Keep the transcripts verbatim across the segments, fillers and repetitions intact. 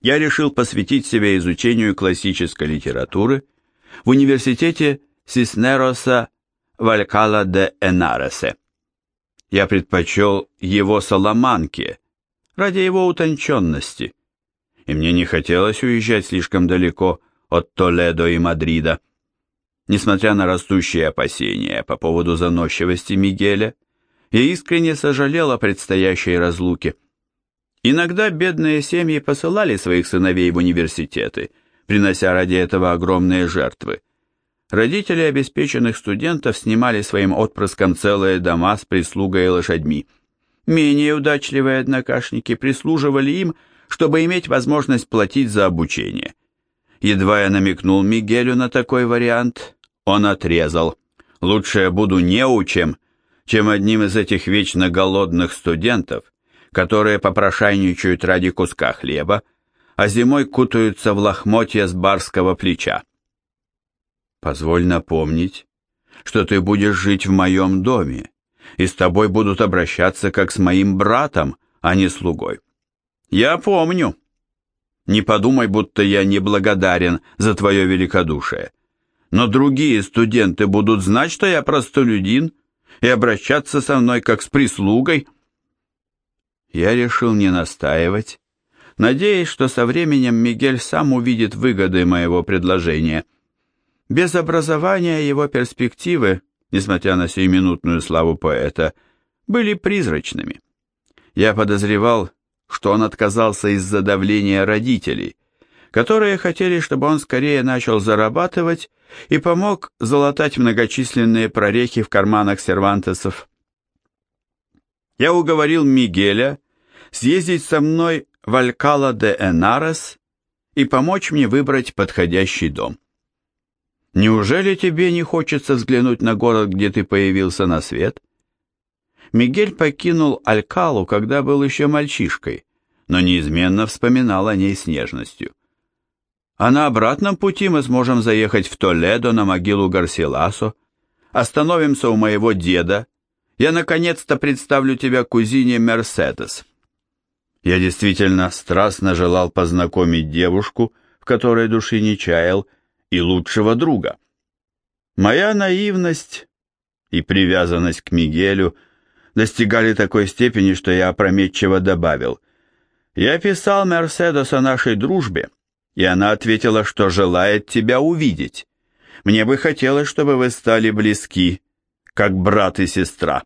я решил посвятить себя изучению классической литературы в университете Сиснероса в Алькала-де-Энаресе. Я предпочел его Саламанке ради его утонченности, и мне не хотелось уезжать слишком далеко от Толедо и Мадрида. Несмотря на растущие опасения по поводу заносчивости Мигеля, я искренне сожалел о предстоящей разлуке. Иногда бедные семьи посылали своих сыновей в университеты, принося ради этого огромные жертвы. Родители обеспеченных студентов снимали своим отпрыскам целые дома с прислугой и лошадьми. Менее удачливые однокашники прислуживали им, чтобы иметь возможность платить за обучение. Едва я намекнул Мигелю на такой вариант, он отрезал: «Лучше я буду неучем, чем одним из этих вечно голодных студентов, которые попрошайничают ради куска хлеба, а зимой кутаются в лохмотья с барского плеча. Позволь напомнить, что ты будешь жить в моем доме, и с тобой будут обращаться как с моим братом, а не слугой». «Я помню. Не подумай, будто я неблагодарен за твое великодушие. Но другие студенты будут знать, что я простолюдин, и обращаться со мной как с прислугой». Я решил не настаивать, надеясь, что со временем Мигель сам увидит выгоды моего предложения. Без образования его перспективы, несмотря на сиюминутную славу поэта, были призрачными. Я подозревал, что он отказался из-за давления родителей, которые хотели, чтобы он скорее начал зарабатывать и помог залатать многочисленные прорехи в карманах сервантесов. Я уговорил Мигеля съездить со мной в Алькала-де-Энарес и помочь мне выбрать подходящий дом. «Неужели тебе не хочется взглянуть на город, где ты появился на свет?» Мигель покинул Алькалу, когда был еще мальчишкой, но неизменно вспоминал о ней с нежностью. «А на обратном пути мы сможем заехать в Толедо на могилу Гарсиласо, остановимся у моего деда, я наконец-то представлю тебя кузине Мерседес». Я действительно страстно желал познакомить девушку, в которой души не чаял, и лучшего друга. Моя наивность и привязанность к Мигелю достигали такой степени, что я опрометчиво добавил: «Я писал Мерседес о нашей дружбе, и она ответила, что желает тебя увидеть. Мне бы хотелось, чтобы вы стали близки, как брат и сестра».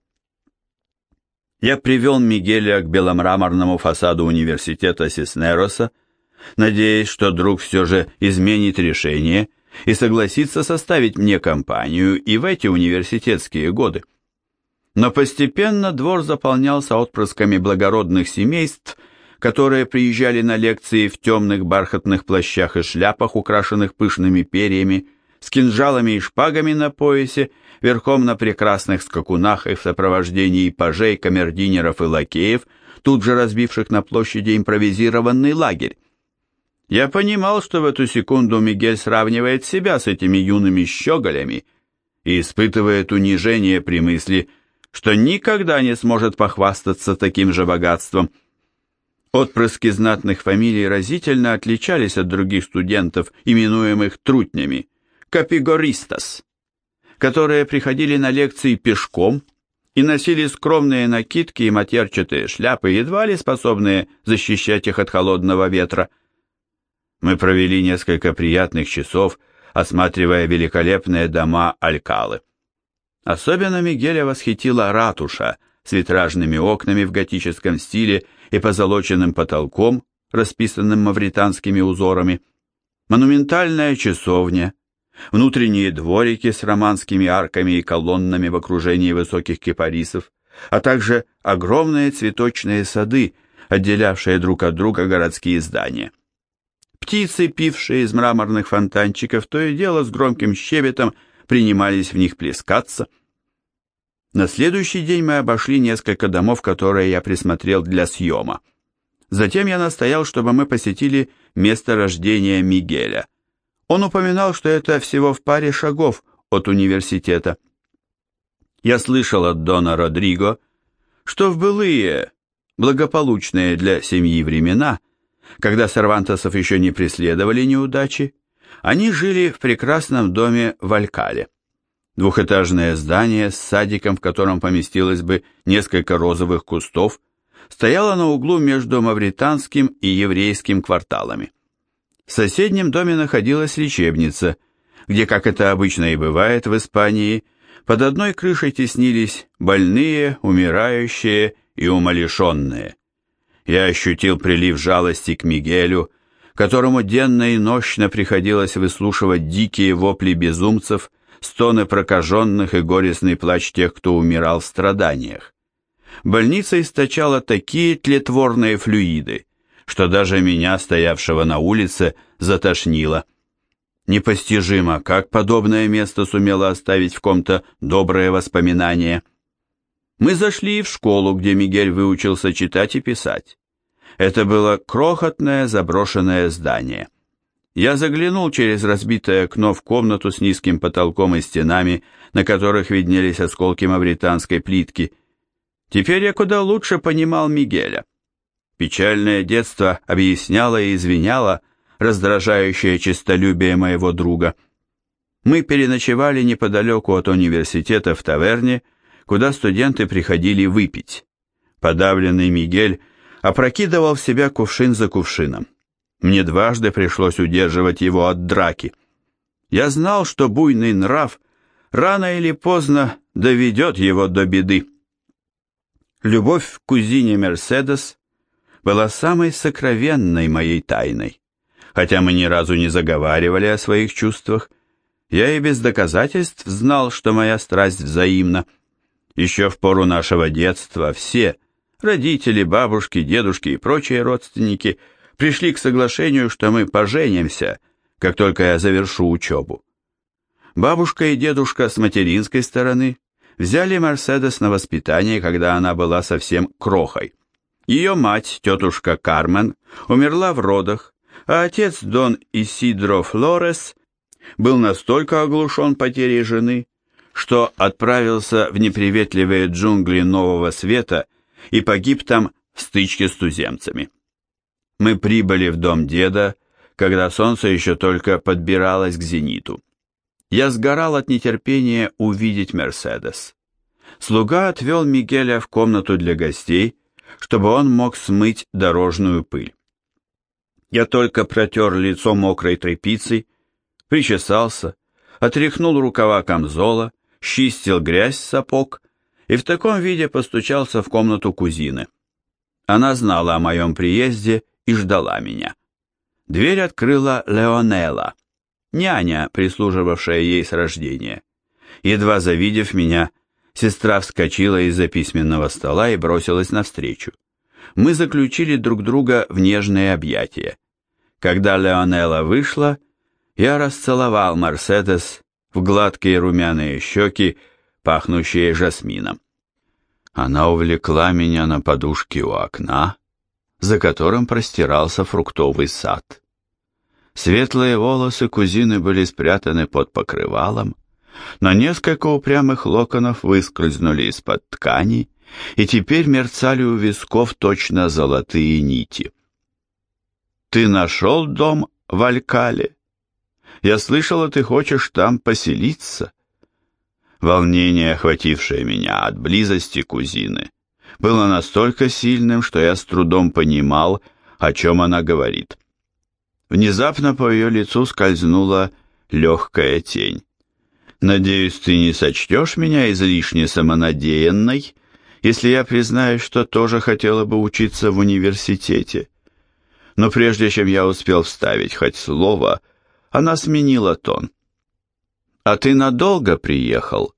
Я привел Мигеля к беломраморному фасаду университета Сиснероса, надеясь, что друг все же изменит решение и согласится составить мне компанию и в эти университетские годы. Но постепенно двор заполнялся отпрысками благородных семейств, которые приезжали на лекции в темных бархатных плащах и шляпах, украшенных пышными перьями, с кинжалами и шпагами на поясе, верхом на прекрасных скакунах и в сопровождении пажей, камердинеров и лакеев, тут же разбивших на площади импровизированный лагерь. Я понимал, что в эту секунду Мигель сравнивает себя с этими юными щеголями и испытывает унижение при мысли, что никогда не сможет похвастаться таким же богатством. Отпрыски знатных фамилий разительно отличались от других студентов, именуемых трутнями, капигористас, которые приходили на лекции пешком и носили скромные накидки и матерчатые шляпы, едва ли способные защищать их от холодного ветра. Мы провели несколько приятных часов, осматривая великолепные дома Алькалы. Особенно Мигеля восхитила ратуша с витражными окнами в готическом стиле и позолоченным потолком, расписанным мавританскими узорами, монументальная часовня, внутренние дворики с романскими арками и колоннами в окружении высоких кипарисов, а также огромные цветочные сады, отделявшие друг от друга городские здания. Птицы, пившие из мраморных фонтанчиков, то и дело с громким щебетом принимались в них плескаться. На следующий день мы обошли несколько домов, которые я присмотрел для съема. Затем я настоял, чтобы мы посетили место рождения Мигеля. Он упоминал, что это всего в паре шагов от университета. Я слышал от Дона Родриго, что в былые, благополучные для семьи времена, когда Сервантесов еще не преследовали неудачи, они жили в прекрасном доме в Алькале. Двухэтажное здание с садиком, в котором поместилось бы несколько розовых кустов, стояло на углу между мавританским и еврейским кварталами. В соседнем доме находилась лечебница, где, как это обычно и бывает в Испании, под одной крышей теснились больные, умирающие и умалишенные. Я ощутил прилив жалости к Мигелю, которому денно и нощно приходилось выслушивать дикие вопли безумцев, стоны прокаженных и горестный плач тех, кто умирал в страданиях. Больница источала такие тлетворные флюиды, что даже меня, стоявшего на улице, затошнило. Непостижимо, как подобное место сумело оставить в ком-то добрые воспоминания. Мы зашли в школу, где Мигель выучился читать и писать. Это было крохотное заброшенное здание. Я заглянул через разбитое окно в комнату с низким потолком и стенами, на которых виднелись осколки мавританской плитки. Теперь я куда лучше понимал Мигеля. Печальное детство объясняло и извиняло раздражающее честолюбие моего друга. Мы переночевали неподалеку от университета в таверне, куда студенты приходили выпить. Подавленный Мигель опрокидывал в себя кувшин за кувшином. Мне дважды пришлось удерживать его от драки. Я знал, что буйный нрав рано или поздно доведет его до беды. Любовь к кузине Мерседес была самой сокровенной моей тайной. Хотя мы ни разу не заговаривали о своих чувствах, я и без доказательств знал, что моя страсть взаимна. Еще в пору нашего детства все, родители, бабушки, дедушки и прочие родственники, пришли к соглашению, что мы поженимся, как только я завершу учебу. Бабушка и дедушка с материнской стороны взяли Мерседес на воспитание, когда она была совсем крохой. Ее мать, тетушка Кармен, умерла в родах, а отец Дон Исидро Флорес был настолько оглушен потерей жены, что отправился в неприветливые джунгли Нового Света и погиб там в стычке с туземцами. Мы прибыли в дом деда, когда солнце еще только подбиралось к зениту. Я сгорал от нетерпения увидеть Мерседес. Слуга отвел Мигеля в комнату для гостей, чтобы он мог смыть дорожную пыль. Я только протер лицо мокрой тряпицей, причесался, отряхнул рукава камзола, счистил грязь с сапог и в таком виде постучался в комнату кузины. Она знала о моем приезде и ждала меня. Дверь открыла Леонела, няня, прислуживавшая ей с рождения. Едва завидев меня, сестра вскочила из-за письменного стола и бросилась навстречу. Мы заключили друг друга в нежные объятия. Когда Леонела вышла, я расцеловал Мерседес в гладкие румяные щеки, пахнущие жасмином. Она увлекла меня на подушке у окна, за которым простирался фруктовый сад. Светлые волосы кузины были спрятаны под покрывалом, но несколько упрямых локонов выскользнули из-под ткани и теперь мерцали у висков точно золотые нити. «Ты нашел дом в Алькале? Я слышала, ты хочешь там поселиться?» Волнение, охватившее меня от близости кузины, было настолько сильным, что я с трудом понимал, о чем она говорит. Внезапно по ее лицу скользнула легкая тень. «Надеюсь, ты не сочтешь меня излишне самонадеянной, если я признаюсь, что тоже хотела бы учиться в университете». Но прежде чем я успел вставить хоть слово, она сменила тон. «А ты надолго приехал?»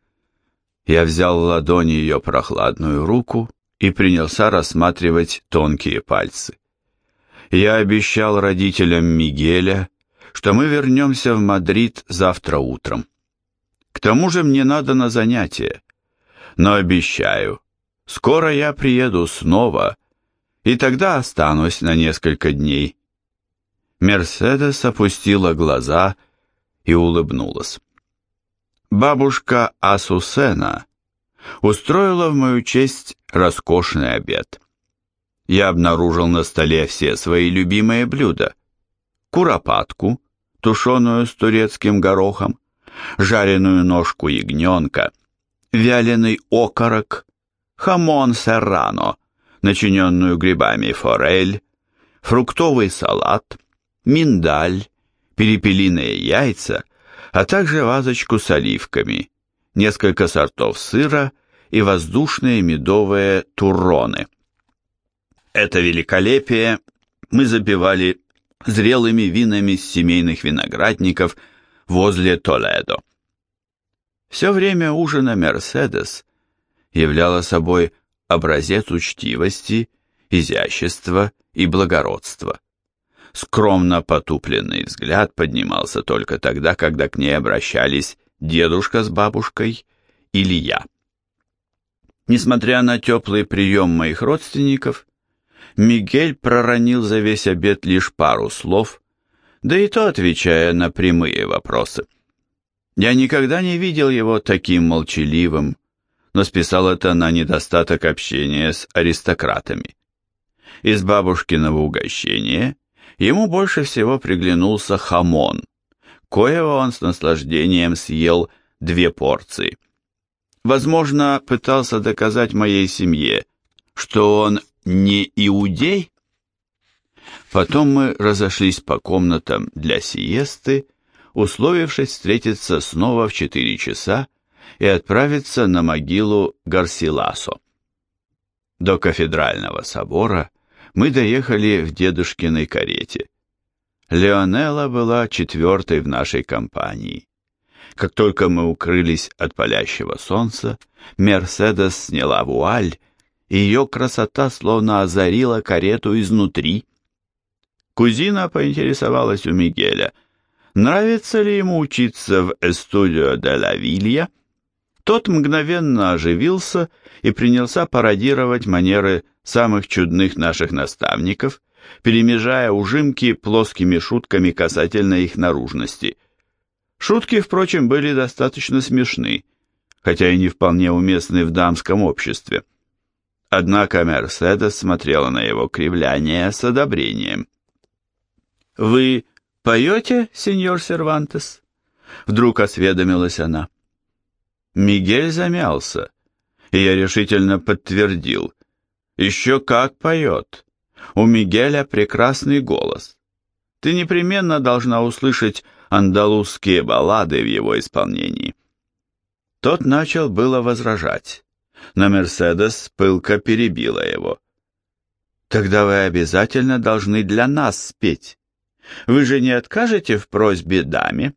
Я взял в ладони ее прохладную руку и принялся рассматривать тонкие пальцы. Я обещал родителям Мигеля, что мы вернемся в Мадрид завтра утром. К тому же мне надо на занятия. Но обещаю, скоро я приеду снова, и тогда останусь на несколько дней. Мерседес опустила глаза и улыбнулась. Бабушка Асусена устроила в мою честь роскошный обед. Я обнаружил на столе все свои любимые блюда. Куропатку, тушеную с турецким горохом, жареную ножку ягненка, вяленый окорок, хамон серрано, начиненную грибами форель, фруктовый салат, миндаль, перепелиные яйца, а также вазочку с оливками, несколько сортов сыра и воздушные медовые турроны. Это великолепие мы запивали зрелыми винами с семейных виноградников возле Толедо. Все время ужина Мерседес являла собой образец учтивости, изящества и благородства. Скромно потупленный взгляд поднимался только тогда, когда к ней обращались дедушка с бабушкой или я. Несмотря на теплый прием моих родственников, Мигель проронил за весь обед лишь пару слов, да и то отвечая на прямые вопросы. Я никогда не видел его таким молчаливым, но списал это на недостаток общения с аристократами. Из бабушкиного угощения ему больше всего приглянулся хамон, коего он с наслаждением съел две порции. Возможно, пытался доказать моей семье, что он не иудей? Потом мы разошлись по комнатам для сиесты, условившись встретиться снова в четыре часа и отправиться на могилу Гарсиласо. До кафедрального собора мы доехали в дедушкиной карете. Леонелла была четвертой в нашей компании. Как только мы укрылись от палящего солнца, Мерседес сняла вуаль, и ее красота словно озарила карету изнутри. Кузина поинтересовалась у Мигеля, нравится ли ему учиться в Эстудио де ла Вилья. Тот мгновенно оживился и принялся пародировать манеры самых чудных наших наставников, перемежая ужимки плоскими шутками касательно их наружности. Шутки, впрочем, были достаточно смешны, хотя и не вполне уместны в дамском обществе. Однако Мерседес смотрела на его кривляние с одобрением. «Вы поете, сеньор Сервантес?» Вдруг осведомилась она. Мигель замялся, и я решительно подтвердил. «Еще как поет! У Мигеля прекрасный голос. Ты непременно должна услышать андалузские баллады в его исполнении». Тот начал было возражать, но Мерседес пылко перебила его. «Тогда вы обязательно должны для нас спеть. Вы же не откажете в просьбе даме?»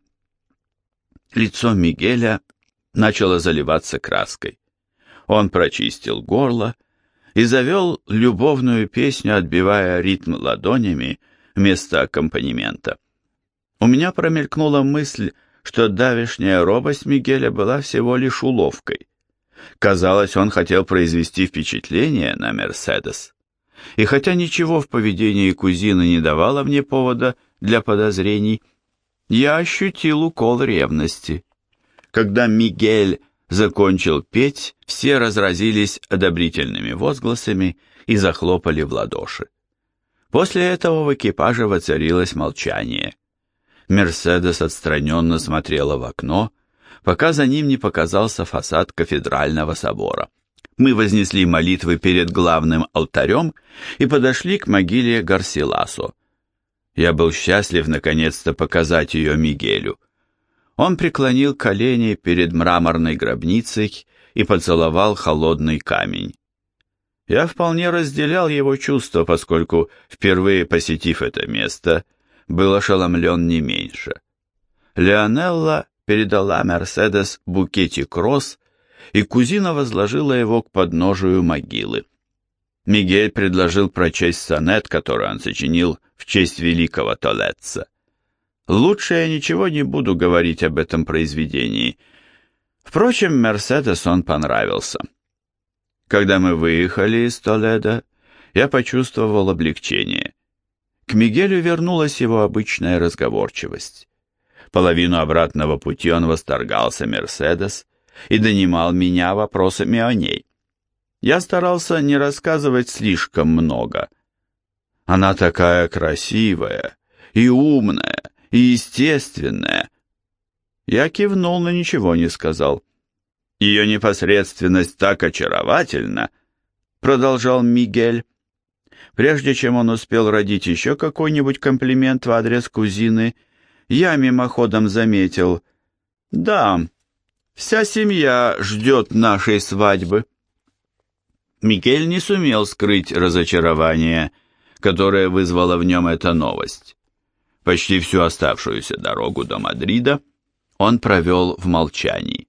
Лицо Мигеля начало заливаться краской. Он прочистил горло и завел любовную песню, отбивая ритм ладонями вместо аккомпанемента. У меня промелькнула мысль, что давешняя робость Мигеля была всего лишь уловкой. Казалось, он хотел произвести впечатление на Мерседес. И хотя ничего в поведении кузины не давало мне повода для подозрений, я ощутил укол ревности. Когда Мигель закончил петь, все разразились одобрительными возгласами и захлопали в ладоши. После этого в экипаже воцарилось молчание. Мерседес отстраненно смотрела в окно, пока за ним не показался фасад кафедрального собора. Мы вознесли молитвы перед главным алтарем и подошли к могиле Гарсиласо. Я был счастлив наконец-то показать ее Мигелю. Он преклонил колени перед мраморной гробницей и поцеловал холодный камень. Я вполне разделял его чувства, поскольку, впервые посетив это место, был ошеломлен не меньше. Леонелла передала Мерседес букетик роз, и кузина возложила его к подножию могилы. Мигель предложил прочесть сонет, который он сочинил в честь великого Толедца. Лучше я ничего не буду говорить об этом произведении. Впрочем, Мерседес он понравился. Когда мы выехали из Толедо, я почувствовал облегчение. К Мигелю вернулась его обычная разговорчивость. Половину обратного пути он восторгался Мерседес и донимал меня вопросами о ней. Я старался не рассказывать слишком много. Она такая красивая и умная, и естественная. Я кивнул, но ничего не сказал. Ее непосредственность так очаровательна, продолжал Мигель. Прежде чем он успел родить еще какой-нибудь комплимент в адрес кузины, я мимоходом заметил: «Да, вся семья ждет нашей свадьбы». Мигель не сумел скрыть разочарование, которое вызвала в нем эта новость. Почти всю оставшуюся дорогу до Мадрида он провел в молчании.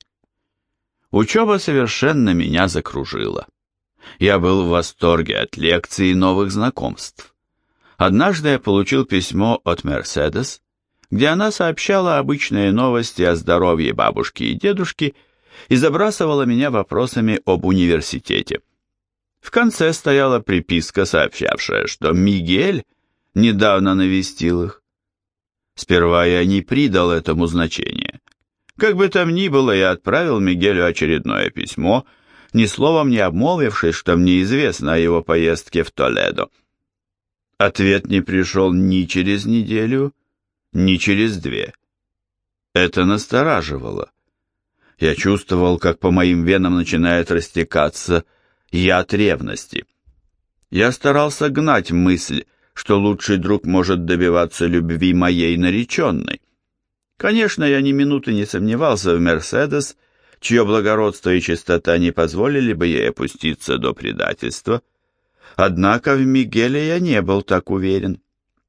Учеба совершенно меня закружила. Я был в восторге от лекций и новых знакомств. Однажды я получил письмо от Мерседес, где она сообщала обычные новости о здоровье бабушки и дедушки и забрасывала меня вопросами об университете. В конце стояла приписка, сообщавшая, что Мигель недавно навестил их. Сперва я не придал этому значения. Как бы там ни было, я отправил Мигелю очередное письмо, ни словом не обмолвившись, что мне известно о его поездке в Толедо. Ответ не пришел ни через неделю, ни через две. Это настораживало. Я чувствовал, как по моим венам начинает растекаться яд ревности. Я старался гнать мысль, что лучший друг может добиваться любви моей нареченной. Конечно, я ни минуты не сомневался в Мерседес, чье благородство и чистота не позволили бы ей опуститься до предательства. Однако в Мигеле я не был так уверен.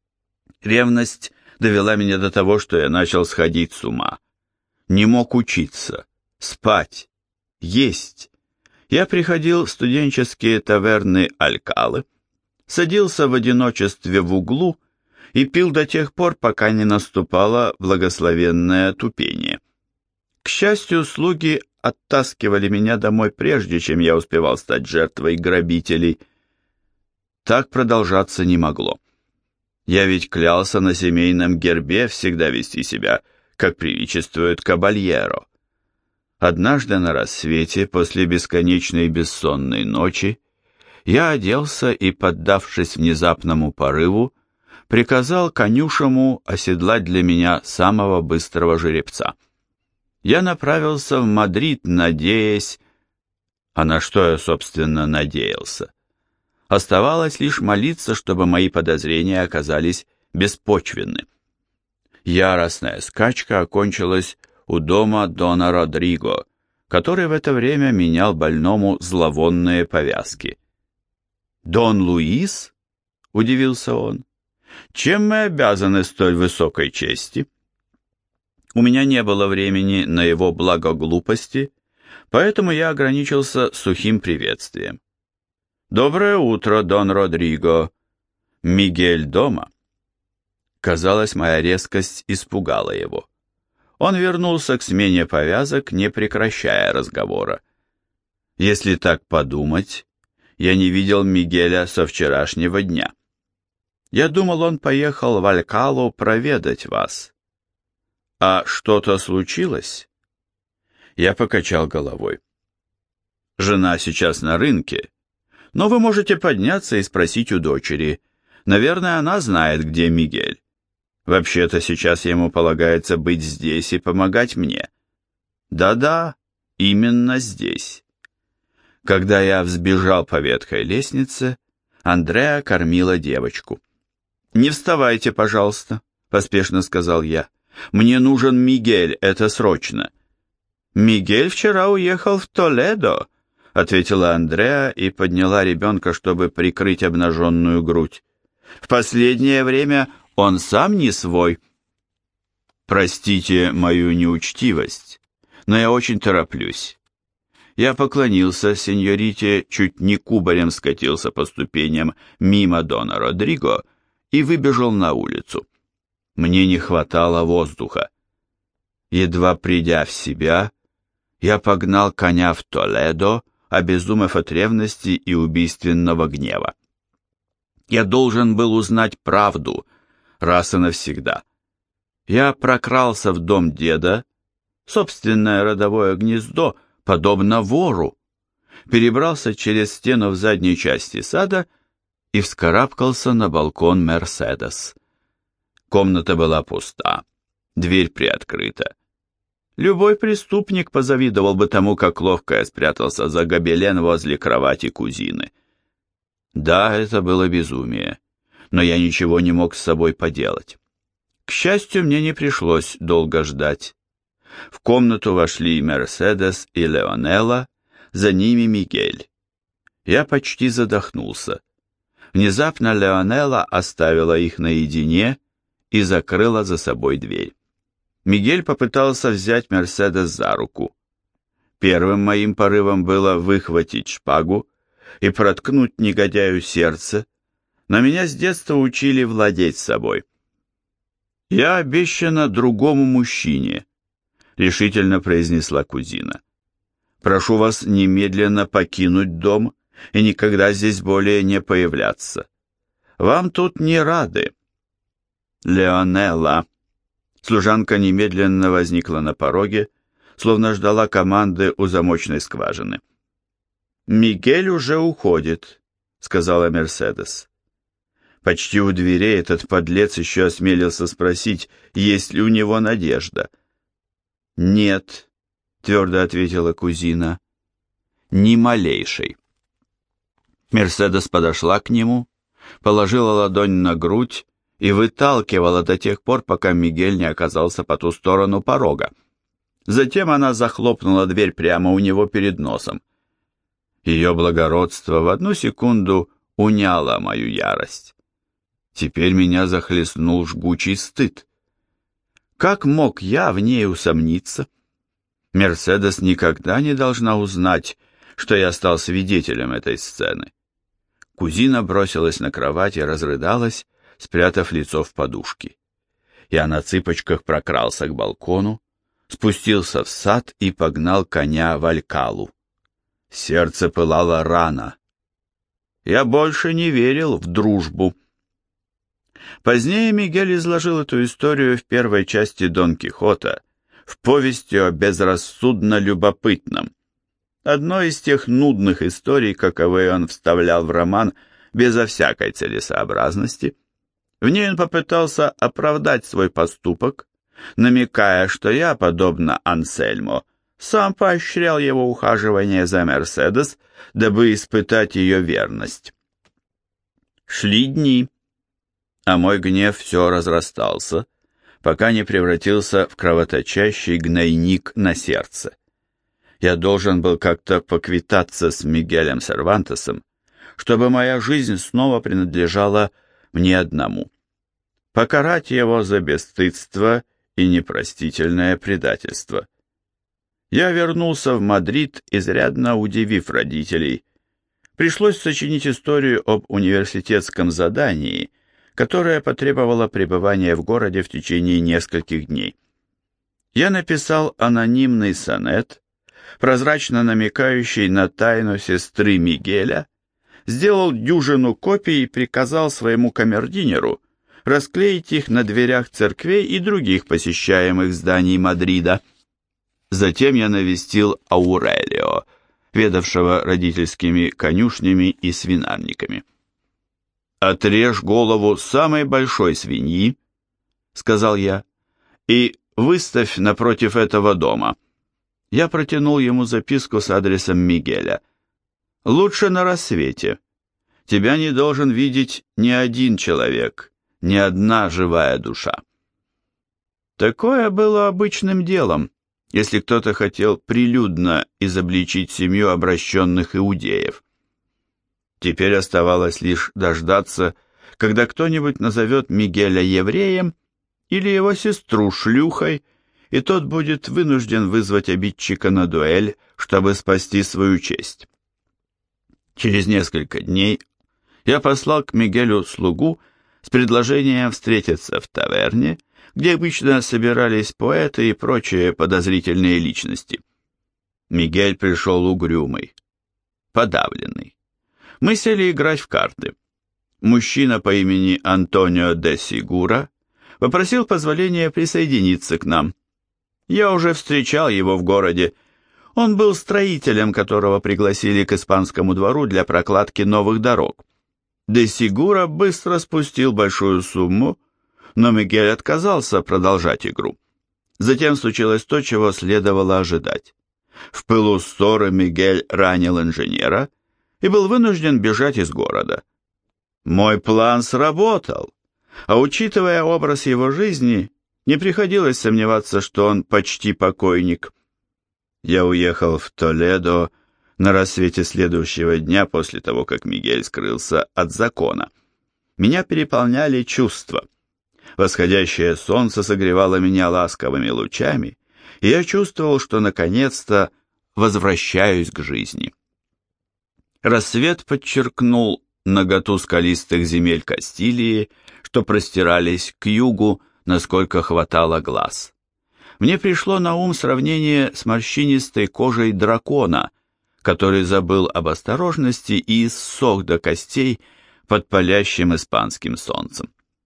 Ревность довела меня до того, что я начал сходить с ума. Не мог учиться, спать, есть. Я приходил в студенческие таверны Алькалы, садился в одиночестве в углу и пил до тех пор, пока не наступало благословенное тупение. К счастью, слуги оттаскивали меня домой прежде, чем я успевал стать жертвой грабителей. Так продолжаться не могло. Я ведь клялся на семейном гербе всегда вести себя, как приличествует кабальеро. Однажды на рассвете, после бесконечной бессонной ночи, я оделся и, поддавшись внезапному порыву, приказал конюшему оседлать для меня самого быстрого жеребца. Я направился в Мадрид, надеясь... А на что я, собственно, надеялся? Оставалось лишь молиться, чтобы мои подозрения оказались беспочвенны. Яростная скачка окончилась у дома Дона Родриго, который в это время менял больному зловонные повязки. «Дон Луис?» — удивился он. «Чем мы обязаны столь высокой чести?» У меня не было времени на его благоглупости, поэтому я ограничился сухим приветствием. «Доброе утро, Дон Родриго. Мигель дома?» Казалось, моя резкость испугала его. Он вернулся к смене повязок, не прекращая разговора. Если так подумать, я не видел Мигеля со вчерашнего дня. Я думал, он поехал в Алькалу проведать вас. А что-то случилось? Я покачал головой. Жена сейчас на рынке, но вы можете подняться и спросить у дочери. Наверное, она знает, где Мигель. Вообще-то сейчас ему полагается быть здесь и помогать мне. Да-да, именно здесь. Когда я взбежал по ветхой лестнице, Андреа кормила девочку. «Не вставайте, пожалуйста», — поспешно сказал я. «Мне нужен Мигель, это срочно». «Мигель вчера уехал в Толедо», — ответила Андреа и подняла ребенка, чтобы прикрыть обнаженную грудь. «В последнее время он сам не свой». «Простите мою неучтивость, но я очень тороплюсь». Я поклонился сеньорите, чуть не кубарем скатился по ступеням мимо Дона Родриго и выбежал на улицу. Мне не хватало воздуха. Едва придя в себя, я погнал коня в Толедо, обезумев от ревности и убийственного гнева. Я должен был узнать правду раз и навсегда. Я прокрался в дом деда, собственное родовое гнездо, подобно вору. перебрался через стену в задней части сада и вскарабкался на балкон «Мерседес». Комната была пуста, дверь приоткрыта. Любой преступник позавидовал бы тому, как ловко я спрятался за гобелен возле кровати кузины. Да, это было безумие, но я ничего не мог с собой поделать. К счастью, мне не пришлось долго ждать. В комнату вошли Мерседес и Леонела, за ними Мигель. Я почти задохнулся. Внезапно Леонела оставила их наедине и закрыла за собой дверь. Мигель попытался взять Мерседес за руку. Первым моим порывом было выхватить шпагу и проткнуть негодяю сердце, но меня с детства учили владеть собой. «Я обещана другому мужчине», — решительно произнесла кузина. «Прошу вас немедленно покинуть дом и никогда здесь более не появляться. Вам тут не рады». «Леонела». Служанка немедленно возникла на пороге, словно ждала команды у замочной скважины. «Мигель уже уходит», — сказала Мерседес. Почти у дверей этот подлец еще осмелился спросить, есть ли у него надежда. «Нет», — твердо ответила кузина, — «ни малейшей». Мерседес подошла к нему, положила ладонь на грудь и выталкивала до тех пор, пока Мигель не оказался по ту сторону порога. Затем она захлопнула дверь прямо у него перед носом. Ее благородство в одну секунду уняло мою ярость. Теперь меня захлестнул жгучий стыд. Как мог я в ней усомниться? Мерседес никогда не должна узнать, что я стал свидетелем этой сцены. Кузина бросилась на кровать и разрыдалась, спрятав лицо в подушки. Я на цыпочках прокрался к балкону, спустился в сад и погнал коня в Алькалу. Сердце пылало рано. Я больше не верил в дружбу. Позднее Мигель изложил эту историю в первой части Дон Кихота, в повести о безрассудно любопытном. Одной из тех нудных историй, каковые он вставлял в роман безо всякой целесообразности. В ней он попытался оправдать свой поступок, намекая, что я, подобно Ансельмо, сам поощрял его ухаживание за Мерседес, дабы испытать ее верность. Шли дни, а мой гнев все разрастался, пока не превратился в кровоточащий гнойник на сердце. Я должен был как-то поквитаться с Мигелем Сервантесом, чтобы моя жизнь снова принадлежала мне одному. Покарать его за бесстыдство и непростительное предательство. Я вернулся в Мадрид, изрядно удивив родителей. Пришлось сочинить историю об университетском задании, которое потребовало пребывания в городе в течение нескольких дней. Я написал анонимный сонет, прозрачно намекающий на тайну сестры Мигеля, сделал дюжину копий и приказал своему камердинеру расклеить их на дверях церквей и других посещаемых зданий Мадрида. Затем я навестил Аурелио, ведавшего родительскими конюшнями и свинарниками. «Отрежь голову самой большой свиньи», — сказал я, — «и выставь напротив этого дома». Я протянул ему записку с адресом Мигеля. «Лучше на рассвете. Тебя не должен видеть ни один человек, ни одна живая душа». Такое было обычным делом, если кто-то хотел прилюдно изобличить семью обращенных иудеев. Теперь оставалось лишь дождаться, когда кто-нибудь назовет Мигеля евреем или его сестру шлюхой, и тот будет вынужден вызвать обидчика на дуэль, чтобы спасти свою честь. Через несколько дней я послал к Мигелю слугу с предложением встретиться в таверне, где обычно собирались поэты и прочие подозрительные личности. Мигель пришел угрюмый, подавленный. Мы сели играть в карты. Мужчина по имени Антонио де Сигура попросил позволения присоединиться к нам. Я уже встречал его в городе. Он был строителем, которого пригласили к испанскому двору для прокладки новых дорог. Де Сигура быстро спустил большую сумму, но Мигель отказался продолжать игру. Затем случилось то, чего следовало ожидать. В пылу ссоры Мигель ранил инженера и был вынужден бежать из города. Мой план сработал, а учитывая образ его жизни, не приходилось сомневаться, что он почти покойник. Я уехал в Толедо на рассвете следующего дня после того, как Мигель скрылся от закона. Меня переполняли чувства. Восходящее солнце согревало меня ласковыми лучами, и я чувствовал, что наконец-то возвращаюсь к жизни. Рассвет подчеркнул наготу скалистых земель Кастилии, что простирались к югу, насколько хватало глаз. Мне пришло на ум сравнение с морщинистой кожей дракона, который забыл об осторожности и иссох до костей под палящим испанским солнцем.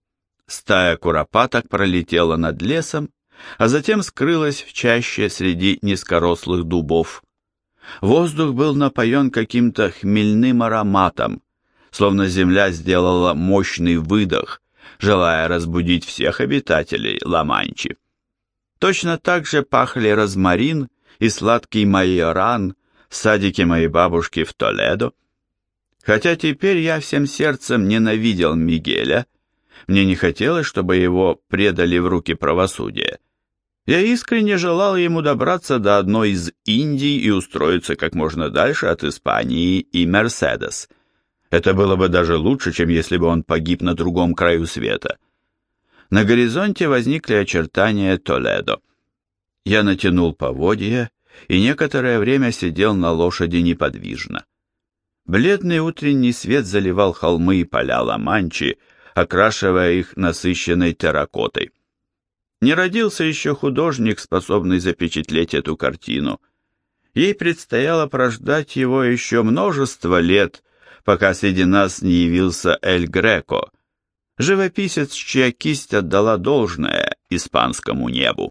Стая куропаток пролетела над лесом, а затем скрылась в чаще среди низкорослых дубов. Воздух был напоен каким-то хмельным ароматом, словно земля сделала мощный выдох, желая разбудить всех обитателей Ла-Манчи. Точно так же пахли розмарин и сладкий майоран в садике моей бабушки в Толедо. Хотя теперь я всем сердцем ненавидел Мигеля, мне не хотелось, чтобы его предали в руки правосудия. Я искренне желал ему добраться до одной из Индий и устроиться как можно дальше от Испании и Мерседес. Это было бы даже лучше, чем если бы он погиб на другом краю света. На горизонте возникли очертания Толедо. Я натянул поводья и некоторое время сидел на лошади неподвижно. Бледный утренний свет заливал холмы и поля Ла-Манчи, окрашивая их насыщенной терракотой. Не родился еще художник, способный запечатлеть эту картину. Ей предстояло прождать его еще множество лет, пока среди нас не явился Эль Греко, живописец, чья кисть отдала должное испанскому небу.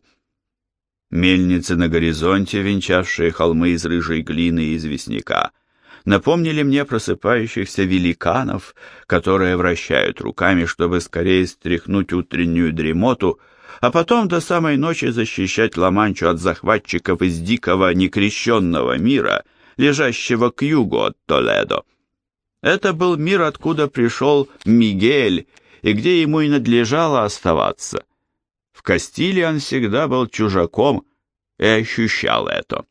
Мельницы на горизонте, венчавшие холмы из рыжей глины и известняка, напомнили мне просыпающихся великанов, которые вращают руками, чтобы скорее стряхнуть утреннюю дремоту, а потом до самой ночи защищать Ла-Манчу от захватчиков из дикого некрещенного мира, лежащего к югу от Толедо. Это был мир, откуда пришел Мигель, и где ему и надлежало оставаться. В Кастилии он всегда был чужаком и ощущал это.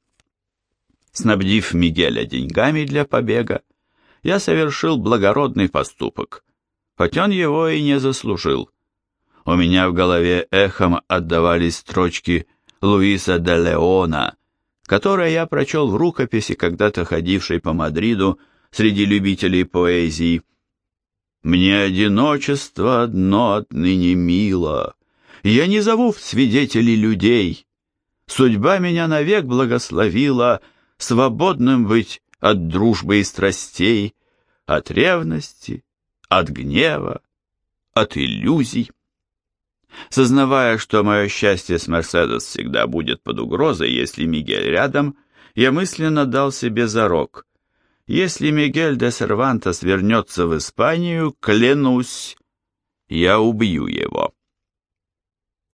Снабдив Мигеля деньгами для побега, я совершил благородный поступок, хоть он его и не заслужил. У меня в голове эхом отдавались строчки Луиса де Леона, которые я прочел в рукописи, когда-то ходившей по Мадриду среди любителей поэзии. «Мне одиночество одно отныне мило, я не зову в свидетели людей. Судьба меня навек благословила свободным быть от дружбы и страстей, от ревности, от гнева, от иллюзий». Сознавая, что мое счастье с Мерседес всегда будет под угрозой, если Мигель рядом, я мысленно дал себе зарок: если Мигель де Сервантес вернется в Испанию, клянусь, я убью его.